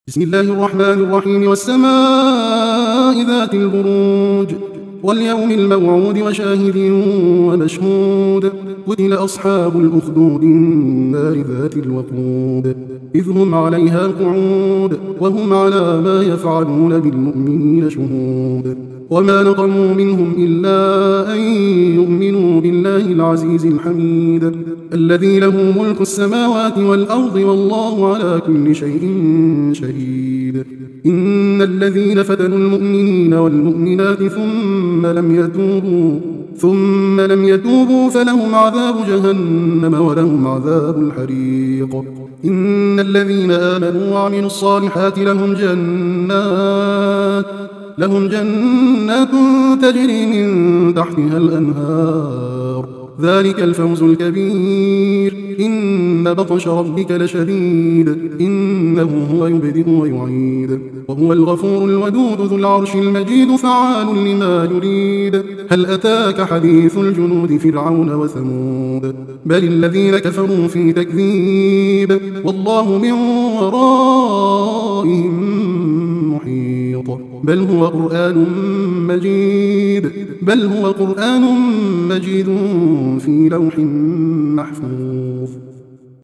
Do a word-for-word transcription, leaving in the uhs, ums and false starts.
بسم الله الرحمن الرحيم والسماء ذات البروج واليوم الموعود وشاهد ومشهود قتل أصحاب الأخدود النار ذات الوقود إذ هم عليها قعود وهم على ما يفعلون بالمؤمنين شهود وما نقموا منهم إلا أن يؤمنوا بالله العزيز الحميد الذي له ملك السماوات والأرض والله على كل شيء شهيد. إن الذين فتنوا المؤمنين والمؤمنات ثم لم يتوبوا ثم لم يتوبوا فلهم عذاب جهنم ولهم عذاب الحريق. إن الذين آمنوا وعملوا الصالحات لهم جنات لهم جنات تجري من تحتها الأنهار ذلك الفوز الكبير. إن بطش ربك لشديد إنه هو يبدئ ويعيد وهو الغفور الودود ذو العرش المجيد فعال لما يريد. هل أتاك حديث الجنود فرعون وثمود بل الذين كفروا في تكذيب والله من ورائهم محيط. بل هو قرآن مجيد بل هو قرآن مجيد في لوح محفوظ.